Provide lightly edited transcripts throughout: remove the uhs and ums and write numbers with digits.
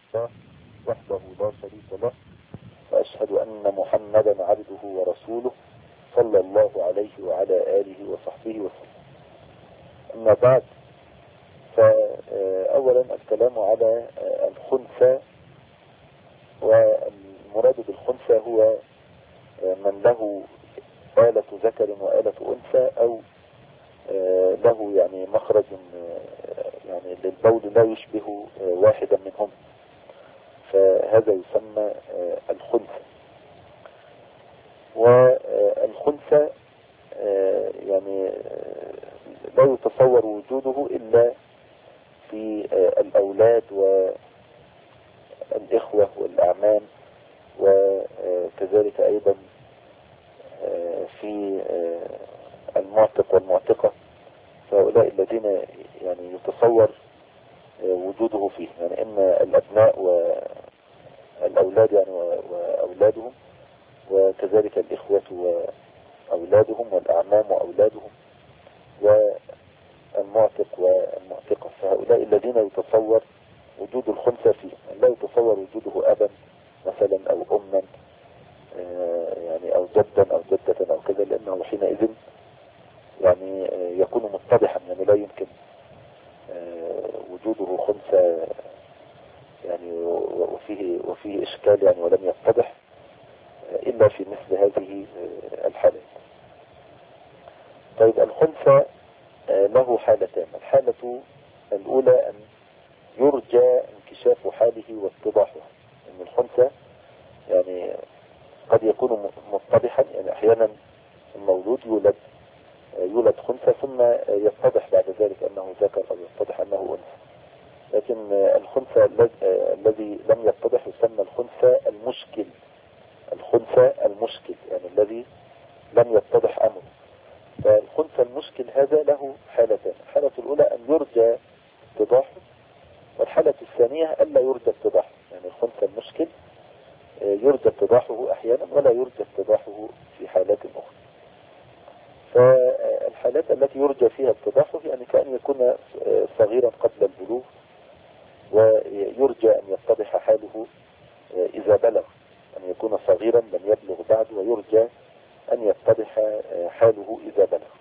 الله وحده لا شريك له، وأشهد أن محمدا عبده ورسوله صلى الله عليه وعلى آله وصحبه وسلم. أما بعد، فأولا الكلام على الخنثى، والمراد بالخنثى هو من له آلة ذكر وآلة أنثى، أو له يعني مخرج يعني للبول لا يشبه واحدا منهم، فهذا يسمى الخنثى. والخنثى يعني لا يتصور وجوده إلا في الأولاد والإخوة والأعمام، وكذلك أيضا في المعتق والمعتقة، فهؤلاء الذين يعني يتصور وجوده فيه، يعني إما الأبناء والأولاد يعني وأولادهم، وكذلك الإخوة وأولادهم والأعمام وأولادهم، والمعتق والمعتقة، فهؤلاء الذين يتصور وجود الخنثى فيه، لا يتصور وجوده أبا مثلا أو أما يعني أو جدا أو جدة أو كذا، لأنه حينئذ يعني يكون متضحا، يعني لا يمكن وجوده خنثى يعني وفيه إشكال يعني ولم يتضح إلا في مثل هذه الحالات. طيب، الخنثى له حالتان. الحالة الأولى أن يرجى انكشاف حاله واتضاحه، أن الخنثى يعني قد يكون متضحا، يعني أحيانا المولود يولد خنثى ثم يتضح بعد ذلك أنه ذكر أو يتضح أنه أنثى، لكن الخنثى الذي لم يتضح يسمى الخنثى المشكل. الخنثى المشكل يعني الذي لم يتضح أمره. فالخنثى المشكل هذا له حالتان. الحالة الأولى أن يرجى اتضاحه، والحالة الثانية ألا يرجى اتضاحه، يعني الخنثى المشكل يرجى اتضاحه أحيانا ولا يرجى اتضاحه في حالات أخرى. فالحالات التي يرجى فيها اتضاحه يعني كأن يكون صغيرا قبل البلوغ، ويرجى أن يتضح حاله إذا بلغ، أن يكون صغيرا لم يبلغ بعد، ويرجى أن يتضح حاله إذا بلغ.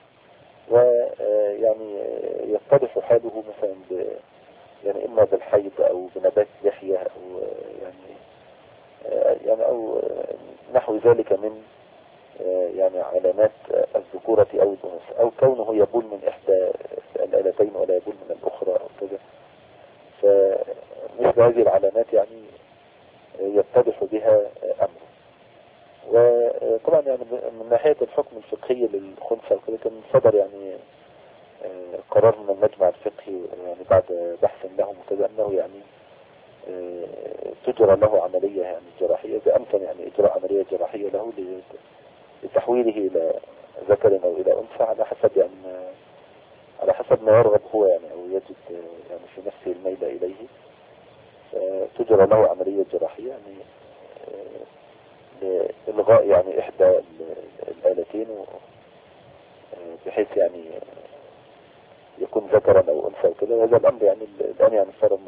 ويعني يتضح حاله مثلا يعني إما بالحيض أو بنبات لحية أو يعني أو نحو ذلك من يعني علامات الذكورة أو الأنوثة، أو كونه يبول من إحدى الآلتين ولا يبول من الأخرى أو كذا. فمثل هذه العلامات يعني يتضح بها أمره. وطبعا يعني من ناحية الحكم الفقهي للخنثى وكذا كان صدر يعني قرار من المجمع الفقهي يعني بعد بحث لهم وكذا، أنه يعني تجرى له عملية يعني جراحية، إذا أمكن يعني إجراء عملية جراحية له لتحويله إلى ذكر أو إلى أنثى على حسب ما يرغب هو يعني، أو يجد يعني في نفسه الميل إليه، تجرى له عملية جراحية يعني لإلغاء يعني إحدى الآلتين، بحيث يعني يكون ذكرا أو أنثى وكذا. وهذا الأمر يعني الآن يعني صار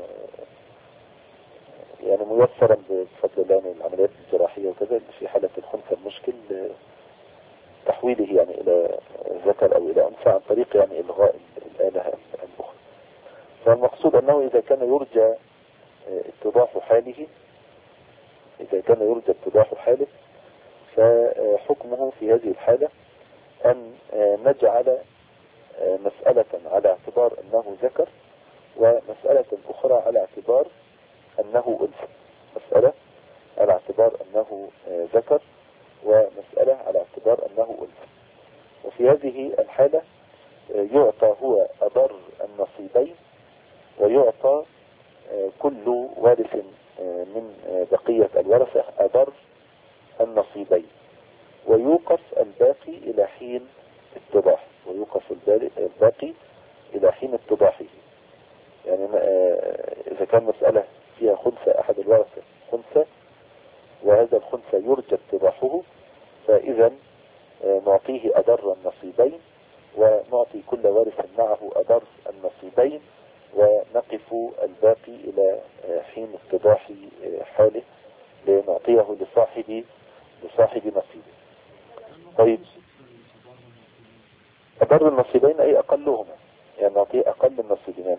يعني ميسرا بفضل الله من العمليات الجراحية وكذا في حالة الخنثى المشكل، تحويله يعني إلى ذكر أو إلى أنثى عن طريق يعني إلغاء الآلة الأخرى. فالمقصود أنه إذا كان يرجى اتضاح حاله، فحكمه في هذه الحالة أن نجعل مسألة على اعتبار أنه ذكر، ومسألة أخرى على اعتبار أنه أنثى. مسألة على اعتبار أنه ذكر، ومسألة على اعتبار أنه أنثى. وفي هذه الحالة يعطى هو أضر النصيبين، ويعطى كل وارث من بقية الورثة أضر النصيبين، ويوقف الباقي إلى حين اتضاح، يعني إذا كان مسألة فيها خنثى أحد الورثة خنثى، وهذا الخنثى يرجى اتضاحه، فإذا نعطيه أضر النصيبين، ونعطي كل وارث معه أضر النصيبين، ونقف الباقي إلى على حين اتضاح حاله لنعطيه لصاحب نصيبه. طيب أبر النصيبين أي أقلهما، يعني نعطيه أقل النصيبين،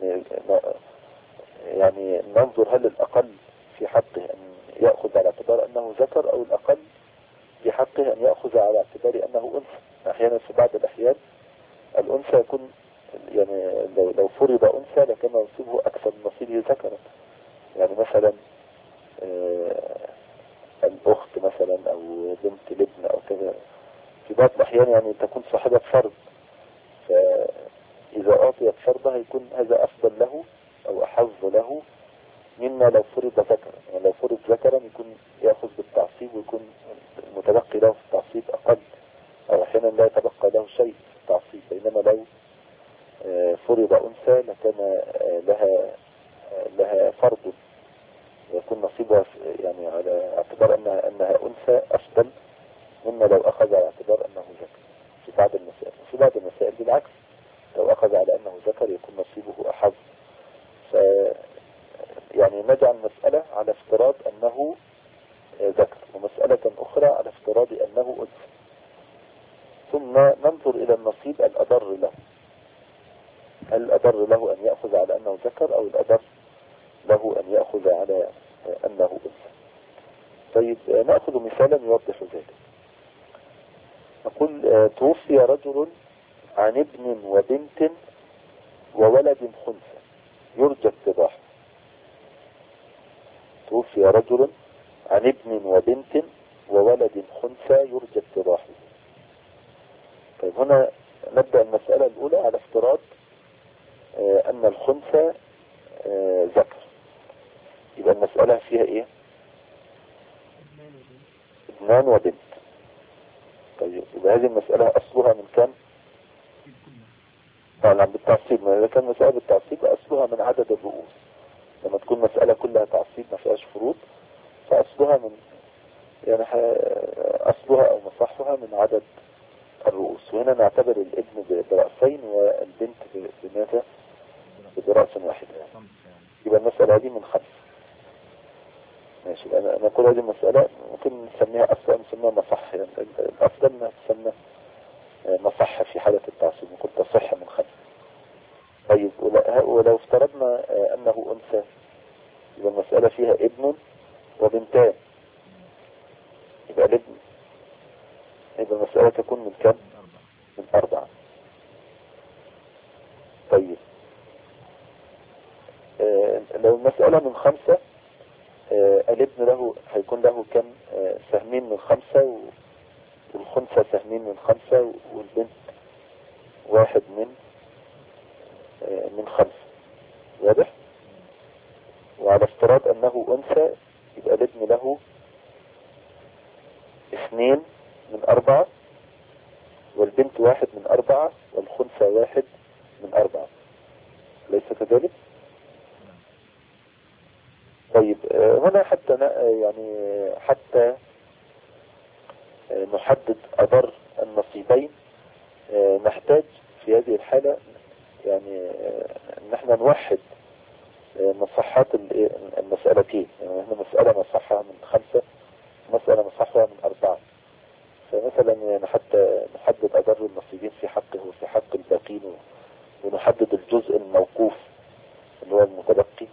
يعني ننظر هل الأقل في حقه أن يأخذ على اعتبار أنه ذكر، أو الأقل في حقه أن يأخذ على اعتبار أنه أنثى. أحيانا في بعض الأحيان الأنثى يكون، يعني لو فرض أنثى لكان نصيبه أكثر من نصيبه ذكرا. يعني مثلا الأخت مثلا أو بنت الابن أو كذا، في بعض الأحيان يعني تكون صاحبة فرض، فإذا أعطيت فرضها يكون هذا أفضل له أو أحظ له مما لو فرض ذكرا. يعني لو فرض ذكرا يكون يأخذ بالتعصيب، ويكون المتبقي له في التعصيب أقل، أو أحيانا لا يتبقى له شيء في التعصيب. بينما لو فرض أنثى لكان لها فرض، ويكون نصيبها يعني على اعتبار أنها أنثى أفضل مما لو أخذ على اعتبار أنه ذكر في بعض المسائل. وفي بعض المسائل بالعكس، لو أخذ على أنه ذكر يكون نصيبه أحظ. يعني نجعل مسألة على افتراض أنه ذكر، ومسألة أخرى على افتراض أنه أنثى، ثم ننظر إلى النصيب الأضر له. هل الأضر له أن يأخذ على أنه ذكر، أو الأضر له أن يأخذ على أنه أنثى؟ طيب نأخذ مثالا يوضح ذلك. نقول توفي رجل عن ابن وبنت وولد خنثى يرجى اتضاحه. توفي رجل عن ابن وبنت وولد خنثى يرجى اتضاحه. طيب هنا نبدأ المسألة الأولى على افتراض أن الخنثى ذكر. يبقى المسألة فيها إيه؟ ابنان وبنت. طيب يبقى هذه المسألة أصلها من كم؟ طبعا بالتعصيب. إذا كان مسألة بالتعصيب أصلها من عدد الرؤوس. لما تكون مسألة كلها تعصيب ما فيهاش فروض، فأصلها من يعني أصلها أو مصحها من عدد الرؤوس. وهنا نعتبر الابن برأسين والبنت بماذا؟ برأس واحد. يبقى المسألة هذه من 5. ماشي. أنا أقول هذه المسألة ممكن نسميها أصلا، نسميها مصح. يعني الأفضل أنها تسمى مصح في حالة التعصيب، ممكن تصح من 5. طيب ولو افترضنا أنه أنثى، يبقى المسألة فيها ابن وبنتان. يبقى الابن، يبقى المسألة تكون من كم؟ من 4. طيب لو المسألة من 5، الابن له هيكون له كم؟ سهمين من 5، والخنثى سهمين من 5، والبنت 1 من 5. واضح؟ وعلى افتراض أنه أنثى يبقى الابن له 2 من 4، والبنت 1 من 4، والخنثى 1 من 4. ليس كذلك؟ طيب هنا حتى نحدد أضر النصيبين، نحتاج في هذه الحالة يعني ان احنا نوحد مصحات المسألتين. يعني احنا مسألة مصحها من 5، مسألة مصحها من 4. فمثلا يعني حتى نحدد أضر النصيبين في حقه وفي حق الباقين، ونحدد الجزء الموقوف اللي هو المتبقي.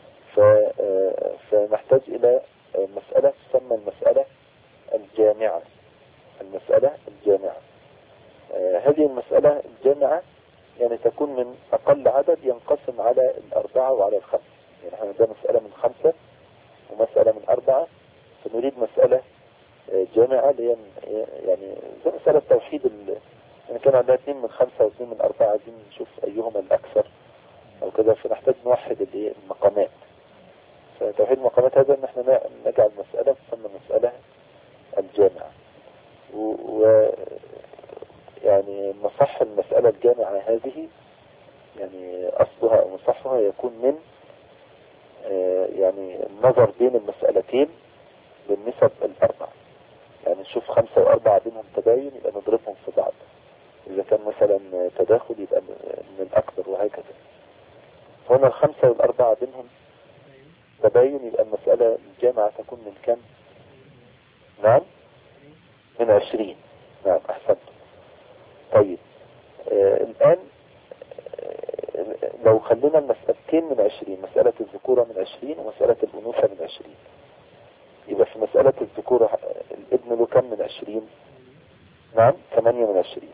فنحتاج إلى مسألة تسمى المسألة الجامعة. المسألة الجامعة هذه المسألة الجامعة يعني تكون من أقل عدد ينقسم على 4 وعلى 5. يعني احنا ده مسألة من 5 ومسألة من 4، فنريد مسألة جامعة اللي هي يعني زي مسألة توحيد يعني كان عندنا 2 من 5 و2 من 4، عايزين نشوف أيهما الأكثر أو كده، فنحتاج نوحد المقامات. فتوحيد المقامات هذا ان احنا نجعل مسألة تسمى مسألة الجامعة. يعني مصح المسألة الجامعة هذه يعني أصلها أو مصحها يكون من يعني النظر بين المسألتين بالنسب 4. يعني نشوف 5 و4 بينهم تباين يبقى نضربهم في بعض. إذا كان مثلا تداخل يبقى من الأكبر، وهكذا. هنا 5 و4 بينهم تباين يبقى المسألة الجامعة تكون من كم؟ نعم من 20. نعم أحسنت. طيب الآن لو خلينا المسألتين من 20، مسألة الذكورة من 20 ومسألة الأنوثة من 20، يبقى في مسألة الذكورة الابن له كم من 20؟ نعم 8 من 20.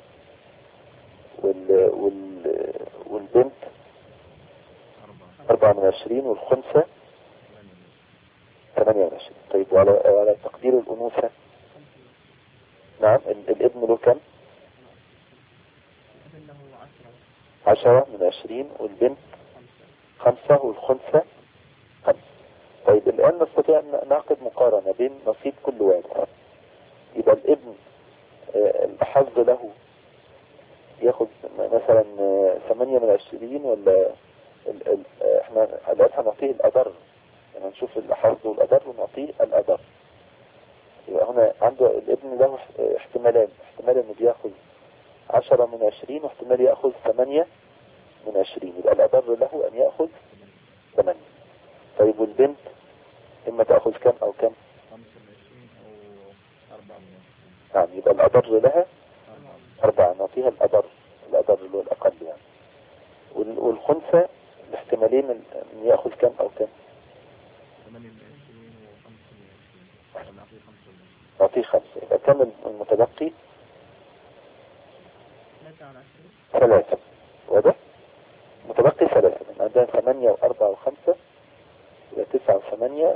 والبنت 4 من 20 والخنثى 8 من 20. طيب وعلى تقدير الأنوثة نعم الابن له كم؟ 10 من 20 والبنت 5 والخنثى 5. طيب الآن نستطيع أن نعقد مقارنة بين نصيب كل واحد. يبقى الابن الحظ له ياخد مثلا 8 من 20 ولا احنا الآن هنعطيه الأضر، يعني نشوف الحظ والأضر ونعطيه الأضر. يبقى هنا عنده الابن له احتمالان، احتمال انه بياخد 10 من 20 واحتمال ياخذ 8 من 20، يبقى الأضر له أن يأخذ 8. طيب والبنت إما تأخذ كم أو كم؟ 5 من 20 أو 4 من 20. نعم يبقى الأضر لها 4، نعطيها الأضر اللي هو الأقل يعني. والخنثى الاحتمالين أن يأخذ كم أو كم؟ 8 من 20 و 5 من 20. نعطيه 5 من 20. نعطيه 5. يبقى كم المتبقي؟ 3. واضح؟ متبقي 3. عندنا 8 و4 و5 يبقى 9 و8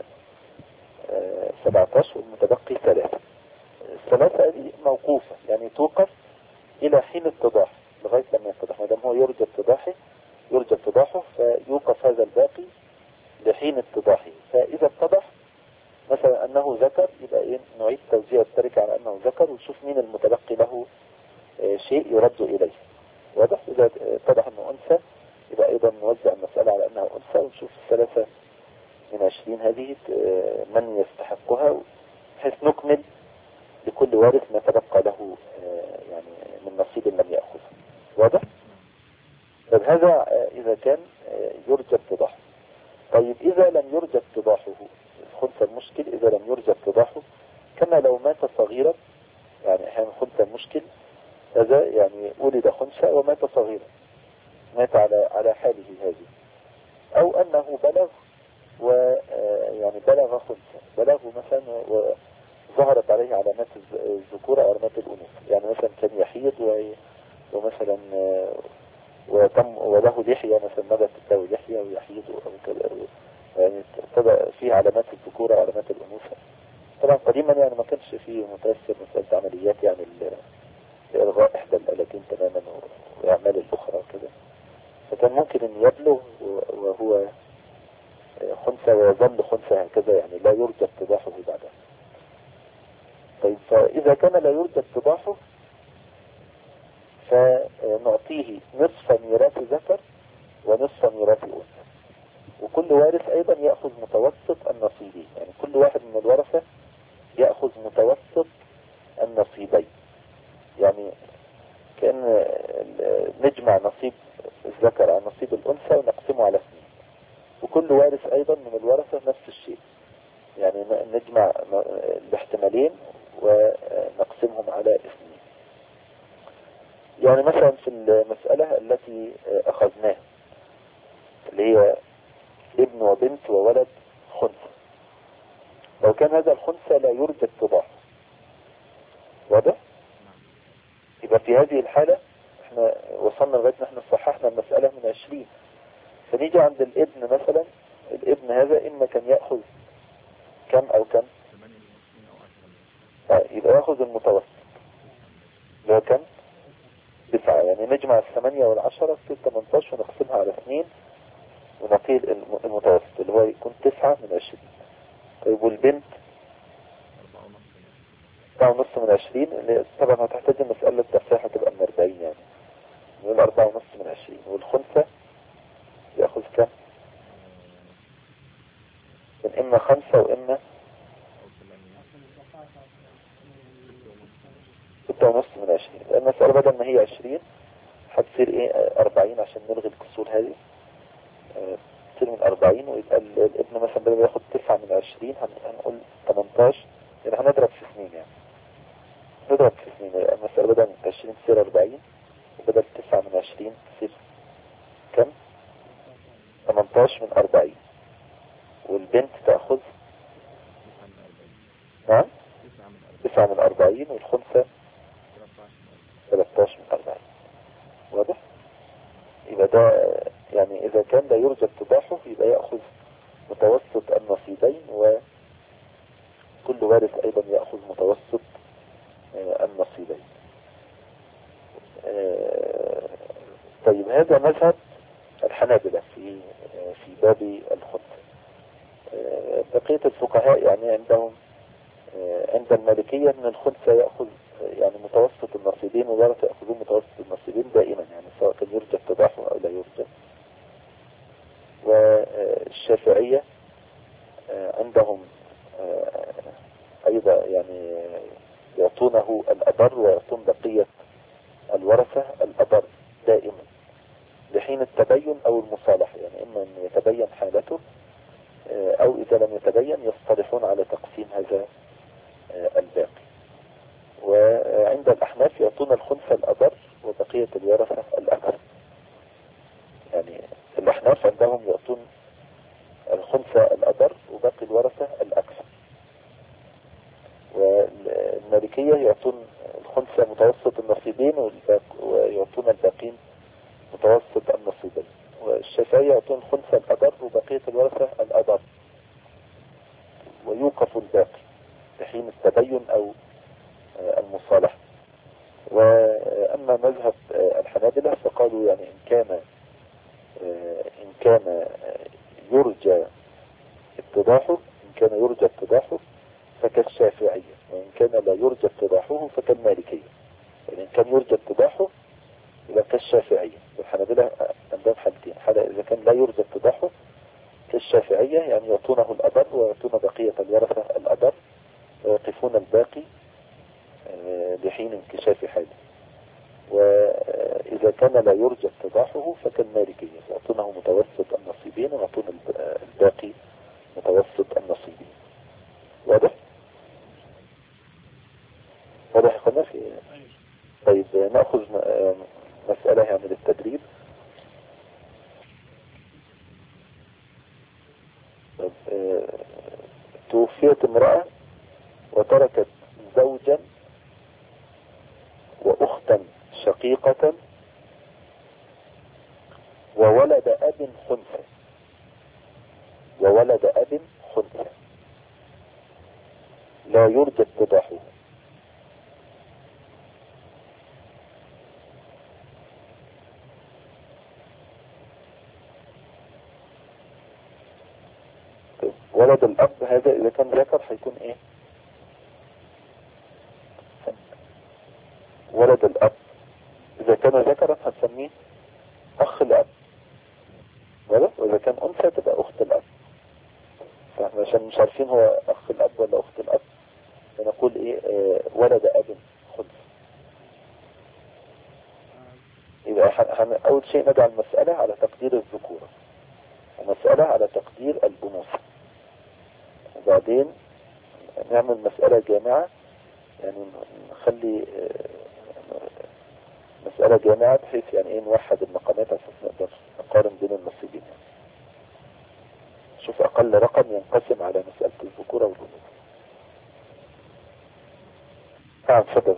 17 والمتبقي 3. الثلاثة دي موقوفة، يعني توقف إلى حين اتضاح لغاية لما يتضح. ما دام هو يرجى اتضاحه فيوقف هذا الباقي لحين اتضاحه. فإذا اتضح مثلا أنه ذكر يبقى نعيد توزيع التركة على أنه ذكر ونشوف مين المتبقي له شيء يرد إليه. واضح؟ إذا اتضح أنه أنثى يبقى أيضا نوزع المسألة على أنها أنثى ونشوف 3 من 20 هذه من يستحقها، بحيث نكمل لكل وارث ما تبقى له يعني من نصيب لم يأخذ. واضح؟ طيب هذا إذا كان يرجى اتضاحه. طيب إذا لم يرجى اتضاحه، الخنثى المشكل إذا لم يرجى اتضاحه كما لو مات صغيرا، يعني أحيانا الخنثى المشكل هذا يعني ولد خنثى ومات صغيرا، مات على حاله هذه، أو أنه بلغ ويعني بلغ خنثى، بلغه مثلا وظهرت عليه علامات الذكورة أو علامات الأنوثة، يعني مثلا كان يحيض ومثلا وله لحية مثلا مدت له لحية ويحيض يعني ابتدى فيه علامات الذكورة وعلامات الأنوثة. طبعا قديما يعني ما كانش فيه متأثر مسألة عمليات يعني إلغاء إحدى الآلتين تماما وإعمال الأخرى وكده، فكان ممكن أن يبلغ وهو خنثى ويظل خنثى هكذا، يعني لا يرجى اتضاحه بعدها. طيب فإذا كان لا يرجى اتضاحه فنعطيه نصف ميراث ذكر ونصف ميراث أنثى، وكل وارث أيضا يأخذ متوسط النصيبين، يعني كل واحد من الورثة يأخذ متوسط النصيبين، يعني كأن نجمع نصيب الذكر على نصيب الأنثى ونقسمه على 2، وكل وارث أيضا من الورثة نفس الشيء، يعني نجمع الاحتمالين ونقسمهم على 2. يعني مثلا في المسألة التي أخذناها اللي هي ابن وبنت وولد خنثى، لو كان هذا الخنثى لا يرجى اتضاحه، واضح؟ يبقى في هذه الحالة احنا وصلنا لغاية ان احنا صححنا المسألة من 20، فنيجي عند الابن مثلا، الابن هذا اما كان يأخذ كم او كم؟ يبقى يأخذ المتوسط اللي هو كم؟ 9، يعني نجمع 8 والعشرة في 18 ونقسمها على 2 ونقيل المتوسط اللي هو يكون 9 من 20. طيب والبنت 4.5 من 20، اللي طبعا هتحتاج المسألة التفاحة تبقى من 40، يعني نقول 4.5 من 20. والخنثى يأخذ كم؟ من إما 5 وإما 6.5 من 20. المسألة بدل ما هي 20 هتصير ايه 40 عشان نلغي الكسور هذه. تصير من 40، ويبقى الابن مثلا بدل ياخد 9 من 20 هنقول 18، يعني هنضرب في سنين، يعني نضرب في سنين. المسألة بدل من 20 تصير 40، وبدل 9 من 20 تصير كم؟ 18 من 40. والبنت تأخذ نعم 9 من 40، والخنثى 13 من 40. واضح؟ يبقى ده يعني إذا كان لا يرجى اتضاحه يبقى يأخذ متوسط النصيبين، وكل وارث أيضا يأخذ متوسط النصيبين. طيب هذا مذهب الحنابلة في باب الخنثى. بقية الفقهاء يعني عندهم عند المالكية ان الخنثى يأخذ يعني متوسط النصيبين، والورثة يأخذون متوسط النصيبين دائما، يعني سواء كان يرجى التضاحم او لا يرجى. والشافعية عندهم ايضا يعني يعطونه الأبر، ويعطون بقية الورثة الأبر دائما لحين التبين او المصالحة، يعني اما ان يتبين حالته او اذا لم يتبين يصطلحون على تقسيم هذا الباقي. وعند الأحناف يعطون الخنثى الأبر وبقية الورثة الأكثر، يعني الأحناف عندهم يعطون الخنثى الأبر وباقي الورثة الأكثر، والمالكية يعطون الخنثى متوسط النصيبين ويعطون الباقين متوسط النصيبين، والشافعية يعطون الخنثى الأبر وبقية الورثة الأبر، ويوقف الباقي لحين التبين أو المصالحة. وأما مذهب الحنابلة فقالوا يعني إن كان يرجى اتضاحه فكالشافعية، وإن كان لا يرجى اتضاحه فكالمالكية. يعني إن كان يرجى اتضاحه يبقى كالشافعية. والحنابلة عندهم حالتين: حالة إذا كان لا يرجى اتضاحه كالشافعية، يعني يعطونه الأبر ويعطون بقية الورثة الأبر ويقفون الباقي لحين انكشاف حاله. وإذا كان لا يرجى اتضاحه فكالمالكية، يعطونه متوسط النصيبين ويعطون الباقي متوسط النصيبين. واضح؟ واضح يا في. طيب نأخذ مسألة يعني للتدريب. توفيت امرأة وتركت زوجا وأختا شقيقة وولد أب خنثى. لا يرجى اتضاحه. ولد الأب هذا إذا كان ذكر هيكون إيه؟ ولد الأب إذا كان ذكرا هنسميه أخ الأب، وإذا كان أنثى تبقى أخت الأب. فاحنا عشان مش عارفين هو أخ الأب ولا أخت الأب فنقول إيه؟ ولد أب خنثى. يبقى أول شيء نجعل المسألة على تقدير الذكورة، ومسألة على تقدير الأنوثة، وبعدين نعمل مسألة جامعة، يعني نخلي مسألة جامعة بحيث يعني ايه نوحد المقامات عشان نقدر نقارن بين النصيبين. شوف أقل رقم ينقسم على مسألة الذكورة والأنوثة. نعم تفضل.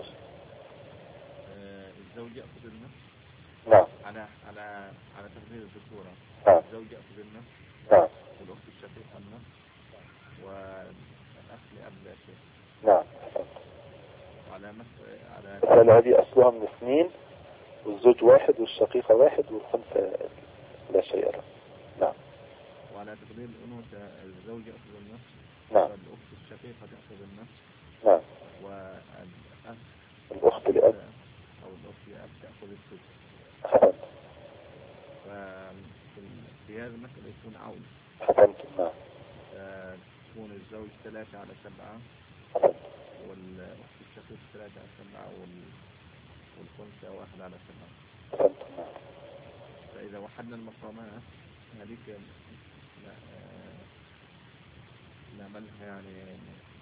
الزوج يأخذ النصف. نعم. على تقدير الذكورة. نعم. الزوج يأخذ النصف. نعم. والأخت الشقيقة النصف، والأخ لأب لا شيء. نعم. على المسألة هذه أصلها من 2، والزوج 1 والشقيقة 1 والخنثى لا شيء له. نعم. وعلى تقدير الأنوثة الزوج يأخذ النصف. نعم. والأخت الشقيقة تأخذ النصف. نعم. الأخت لأب أو الأخت لأب تأخذ الثلث. حسنت. في هذه المسألة يكون عون. حسنت. نعم. تكون الزوج 3/7. حسنت. والأخت الشقيقة 3/7 والخنثى 1/7. حسنت. نعم. فإذا وحدنا المقامات هذيك نعملها يعني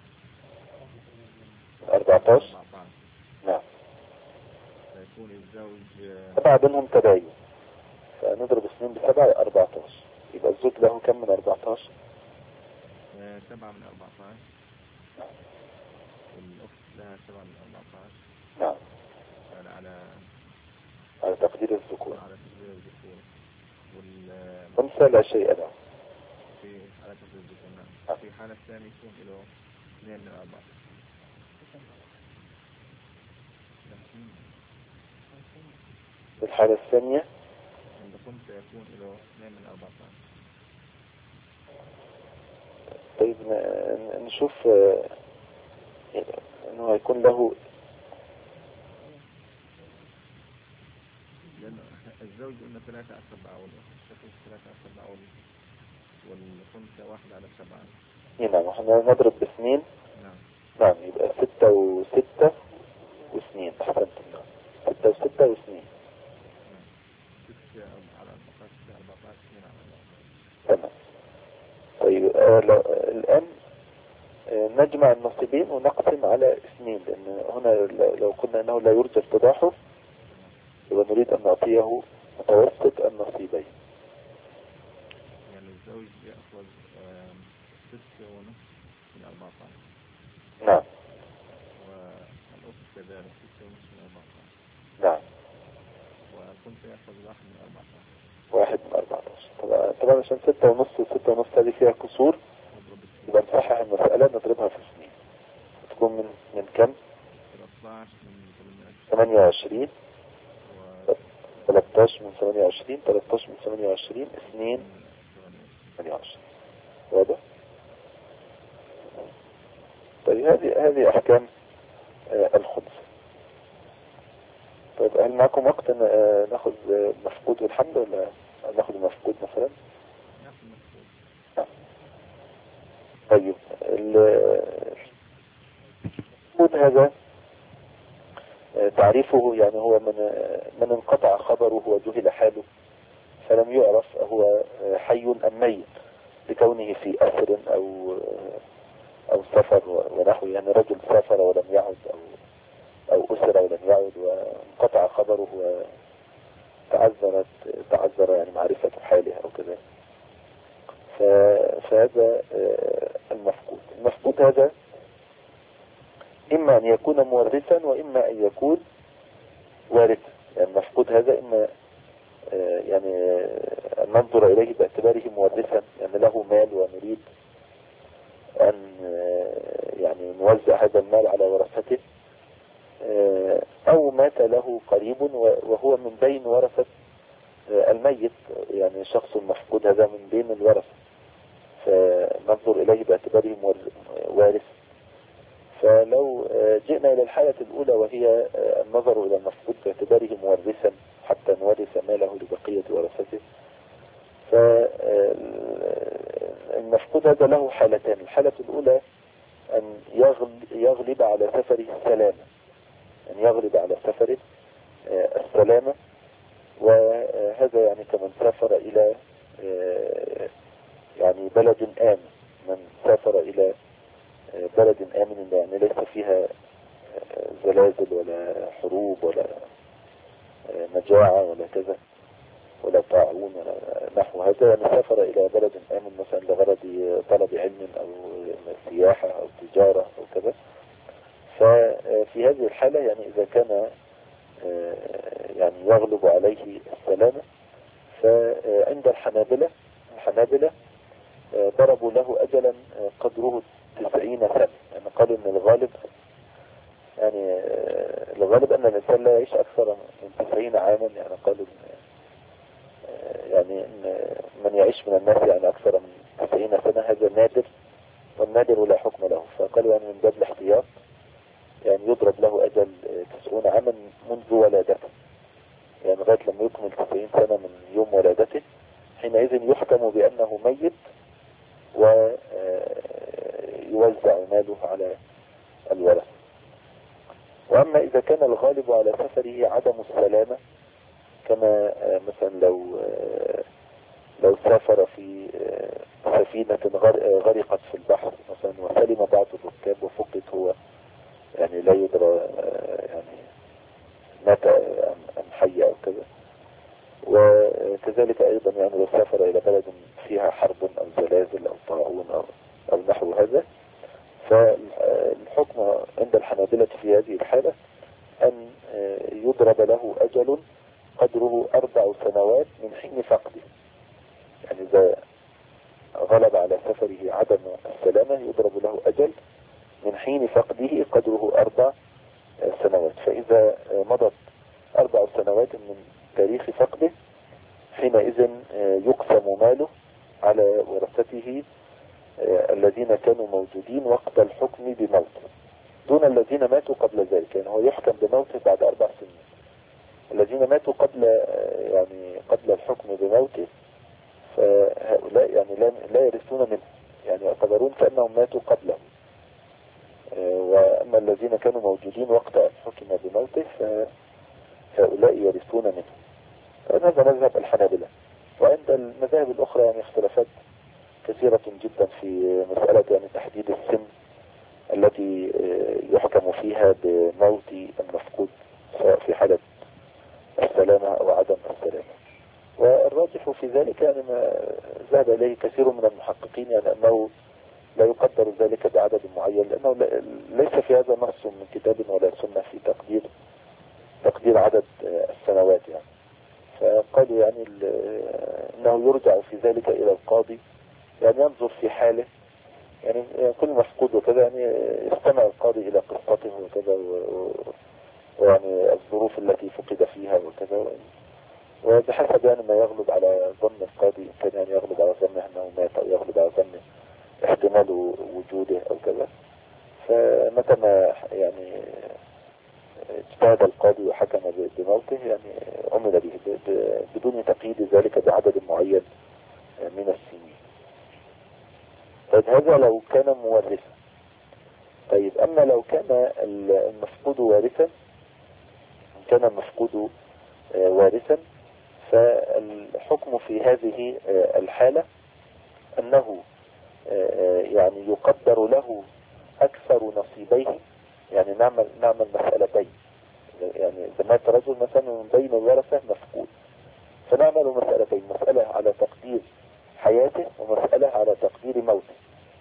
14. 14. نعم. فيكون الزوج 7 بينهم تباين، فنضرب 2 ب7 14، يبقى الزوج له كم من 14؟ 7 من 14، والأخت لها 7 من 14. نعم، على تقدير الذكور. على تقدير الذكور. والأنثى لا شيء له على تقدير الذكور. نعم. في حالة الثانية يكون له 2 من 14. في الحالة الثانية عندكم سيكون له 2 من 14. طيب نشوف انه هيكون له، لأن الزوج قلنا 3/4 والأخت الشقيق 3/4 والخمسة 1/7. نعم، احنا نضرب ب2. نعم. نعم، يبقى 6 و6 و2. احسنت. 6 و6 و2. 6 على 14 14 2 على 14. تمام. طيب الآن نجمع النصيبين ونقسم على 2، لأن هنا لو قلنا أنه لا يرجى التضاحف يبقى نريد أن نعطيه متوسط النصيبين. يعني الزوج يأخذ 6.5 من 14. نعم. والأخت كذلك 6.5 من 14. نعم. والخمسة يأخذ 1 من 14. 1 من 14. طبعا عشان 6.5 و6.5 هذه فيها كسور، يبقى نصحح المسألة نضربها في 2 تكون من كم؟ 13 من 28. 13 من 28. 13 من 28 2 28. واضح؟ طيب هذه أحكام الخمس. طيب هل معكم وقت ناخذ مفقود والحمد، ولا ناخذ المفقود مثلا؟ طيب المفقود هذا تعريفه يعني هو من انقطع خبره وجهل حاله، فلم يعرف هو حي أم ميت، لكونه في أسر أو سفر ونحو، يعني رجل سافر ولم يعد أو أسر ولم يعد وانقطع خبره تعذر يعني معرفة حاله أو كذا. فهذا المفقود هذا إما أن يكون مورثا وإما أن يكون وارثا. يعني المفقود هذا إما يعني أن ننظر إليه باعتباره مورثا، يعني له مال ونريد أن يعني نوزع هذا المال على ورثته، أو مات له قريب وهو من بين ورثة الميت، يعني شخص مفقود هذا من بين الورثة، فننظر إليه باعتباره وارث. فلو جئنا إلى الحالة الأولى وهي النظر إلى المفقود باعتباره مورثا حتى نورث ماله لبقية ورثته، فالمفقود هذا له حالتان. الحالة الأولى أن يغلب على سفره السلامة، أن يغلب على سفره السلامة، وهذا يعني كمن سافر إلى يعني بلد آمن. من سافر إلى بلد آمن يعني ليس فيها زلازل ولا حروب ولا مجاعة ولا كذا ولا طاعون ولا نحو هذا، يعني سافر إلى بلد آمن مثلا لغرض طلب علم أو سياحة أو تجارة أو كذا. ففي هذه الحالة يعني إذا كان يعني يغلب عليه السلامة، فعند الحنابلة ضربوا له أجلا قدره 90 سنة. يعني قالوا أن الغالب أن الإنسان لا يعيش أكثر من 90 عاما. يعني قالوا يعني من يعيش من الناس يعني أكثر من 90 سنة هذا نادر، والنادر لا حكم له. فقالوا يعني من باب الاحتياط يعني يضرب له أجل 90 عاما منذ ولادته، يعني لغاية لما يكمل 90 سنة من يوم ولادته، حينئذ يحكم بأنه ميت ويوزع ماله على الورثة. وأما إذا كان الغالب على سفره عدم السلامة، كما مثلا لو سافر في سفينة غرقت في البحر مثلا وسلم بعض الركاب وفقد هو، يعني لا يدرى يعني مات أم حي أو كذا. وكذلك أيضا يعني لو سافر إلى بلد فيها حرب أو زلازل أو طاعون أو نحو هذا، فالحكم عند الحنابلة في هذه الحالة أن يضرب له أجل قدره 4 سنوات من حين فقده. يعني إذا غلب على سفره عدم السلامة يضرب له أجل من حين فقده قدره 4 سنوات. فإذا مضت 4 سنوات من تاريخ فقده حينئذ يقسم ماله على ورثته الذين كانوا موجودين وقت الحكم بموته دون الذين ماتوا قبل ذلك. يعني هو يحكم بموته بعد 4 سنين. الذين ماتوا قبل الحكم بموته فهؤلاء يعني لا يرثون منه، يعني يعتبرون كأنهم ماتوا قبله. وأما الذين كانوا موجودين وقت الحكم بموته فهؤلاء يرثون منه. هذا مذهب الحنابلة. وعند المذاهب الأخرى يعني اختلافات كثيرة جدا في مسألة يعني تحديد السن التي يحكم فيها بموت المفقود سواء في حالة السلامة أو عدم السلامة. والراجح في ذلك يعني ما ذهب إليه كثير من المحققين، يعني أنه لا يقدر ذلك بعدد معين، لأنه ليس في هذا نص من كتاب ولا سنة في تقدير عدد السنوات. يعني فقالوا يعني أنه يرجع في ذلك إلى القاضي، يعني ينظر في حاله، يعني كل مفقود وكذا يعني يستمع القاضي إلى قصته وكذا ويعني الظروف التي فقد فيها وكذا، وبحسب يعني ما يغلب على ظن القاضي، كان يعني يغلب على ظنه أنه مات أو يغلب على ظنه احتمال وجوده أو كذا. فمتى ما يعني اجتهد القاضي وحكم بموته يعني عمل به بدون تقييد ذلك بعدد معين من السنين. طيب هذا لو كان مورثا. طيب أما لو كان المفقود وارثا، إن كان المفقود وارثا فالحكم في هذه الحالة أنه يعني يقدر له أكثر نصيبيه. يعني نعمل مسألتين، يعني إذا مات رجل مثلا من بين الورثة مفقود فنعمل مسألتين، مسألة على تقدير حياته ومسألة على تقدير موته،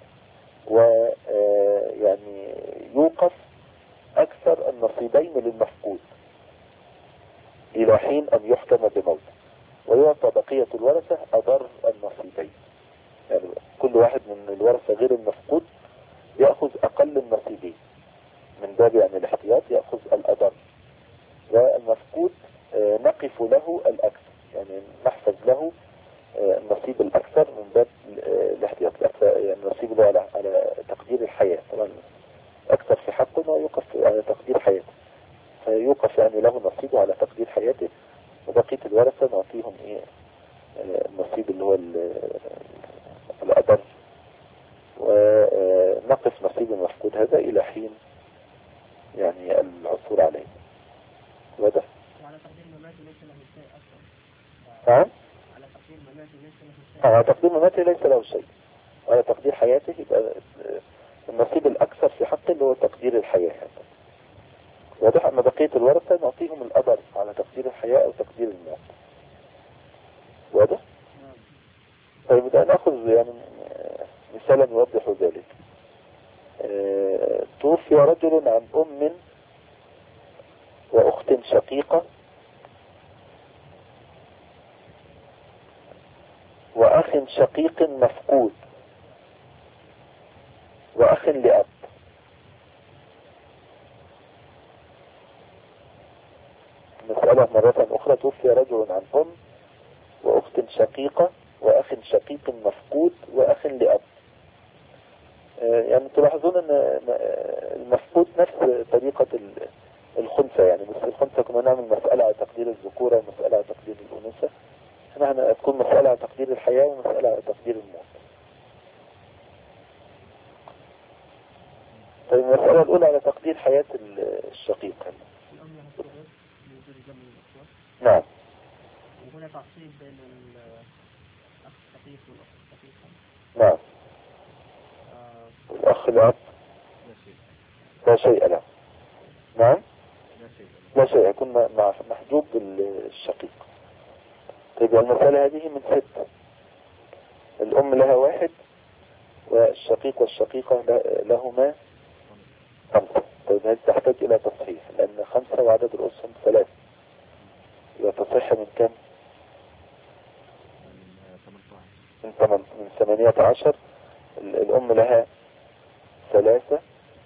ويعني يوقف أكثر النصيبين للمفقود إلى حين أن يحكم بموته، ويعطى بقية الورثة أضر النصيبين. يعني كل واحد من الورثة غير المفقود يأخذ أقل النصيبين من باب يعني الاحتياط، يأخذ الأضر، والمفقود نقف له الأكثر، يعني نحفظ له النصيب الأكثر من باب الاحتياط. يعني النصيب له على تقدير الحياة، طبعا أكثر في حقه ما يوقف على تقدير حياته، فيوقف يعني له نصيبه على تقدير حياته، وبقية الورثة نعطيهم النصيب اللي هو الأضر، ونقف نصيب المفقود هذا إلى حين يعني العثور عليه. واضح؟ وعلى تقدير مماته ليس له شيء أصلا. نعم؟ على تقدير مماته ليس له شيء. على تقدير مماته ليس له شيء، وعلى تقدير حياته يبقى النصيب الأكثر في حقه اللي هو تقدير الحياة. واضح؟ أما بقية الورثة نعطيهم الأضر على تقدير الحياة أو تقدير الموت. واضح؟ طيب ده نأخذ يعني مثالا يوضح ذلك. توفي رجل عن أم وأخت شقيقة وأخ شقيق مفقود وأخ لأب. مسألة مرة أخرى، توفي رجل عن أم وأخت شقيقة وأخ شقيق مفقود وأخ لأب. يعني تلاحظون أن المفقود نفس طريقة الخنثى، يعني بس الخنثى كنا نعمل مسألة على تقدير الذكورة ومسألة على تقدير الأنوثة، هنا تكون مسألة على تقدير الحياة ومسألة على تقدير الموت. طيب المسألة الأولى على تقدير حياة الشقيق. نعم. نعم. وهنا تعصيب بين الأخ الأخ شقيق والأخت شقيقة. نعم. الأخ الأب لا شيء له. نعم لا شيء، يكون محجوب بالشقيق. طيب المسألة هذه من 6. الأم لها 1 والشقيق والشقيقة لهما 5. طيب هذه تحتاج إلى تصحيح، لأن 5 وعدد رؤوسهم 3، يبقى تصحيح من كم؟ من 18. الأم لها 3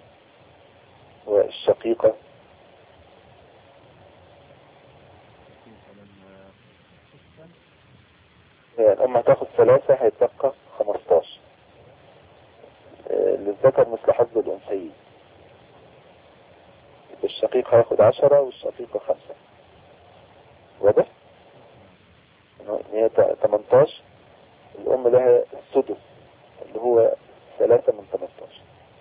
والشقيقة يعني الأم هتاخد 3 هيتبقى 15. للذكر مثل حظ الأنثيين. الشقيق هياخد 10 والشقيقة 5. واضح؟ هي 18. الأم لها السدس اللي هو 3 من 18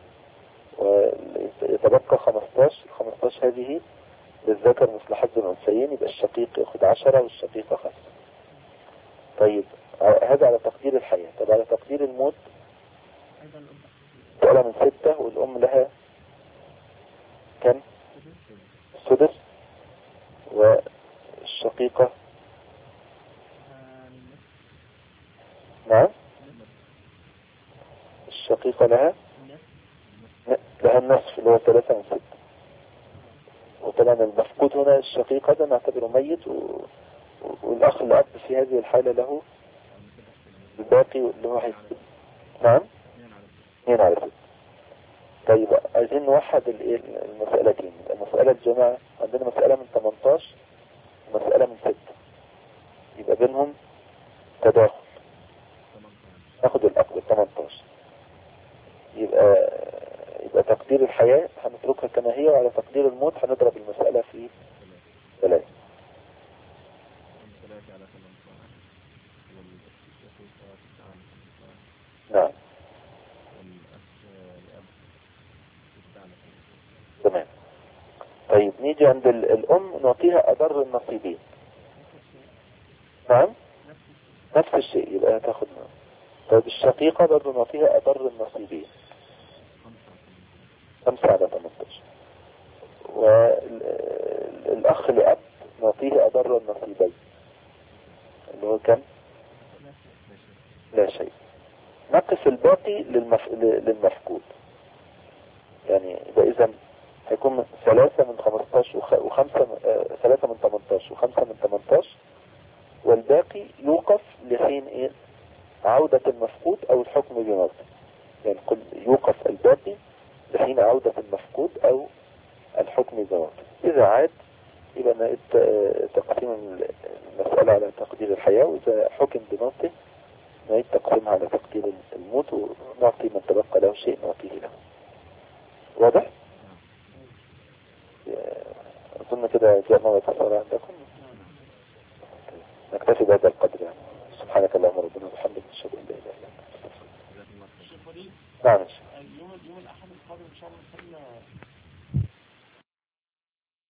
ويتبقى 15. 15 هذه للذكر مثل حظ الأنثيين، يبقى الشقيق ياخد 10 والشقيقة 5. طيب هذا على تقدير الحياة. طب على تقدير الموت مسألة من 6 والأم لها كم؟ السدس والشقيقة نعم الشقيقة لها النصف اللي هو 3 من 6. وطبعا المفقود هنا الشقيق هذا نعتبره ميت والأخ الأب في هذه الحالة له الباقي اللي هو نعم 2 على 6. طيب عايزين نوحد المسألتين. المسألة الجماعة عندنا مسألة من 18 ومسألة من 6، يبقى بينهم تداخل. ناخد الأقل 18. يبقى تقدير الحياة هنتركها كما هي، وعلى تقدير الموت هنضرب المسألة في 3. نعم تمام. طيب نيجي عند الأم نعطيها أضر النصيبين. نعم نفس الشيء، يبقى هتاخد معه. طيب الشقيقة برضه نعطيها أضر النصيبين 5 على 18. والأخ لأب نعطيه أضر النصيبين اللي هو كم؟ لا شيء. نقص الباقي للمفقود. يعني يبقى إذا هيكون 3 من 15 و5 3 من 18 و5 من 18، والباقي يوقف لحين عودة المفقود أو الحكم بموته. يعني يوقف الباقي لحين عودة المفقود أو الحكم بموته. إذا عاد يبقى تقسيم المسألة على تقدير الحياة، وإذا حكم بموته نعيد تقسيمها على تقدير الموت، ونعطي من تبقى له شيء نعطيه له. واضح؟ أظن كده جاءنا ويتصل عندكم. نكتفي بهذا القدر يعني. سبحانك اللهم ربنا وبحمدك نشهد ان لا اله الا انت. نعم. يوم الأحد القادم إن شاء الله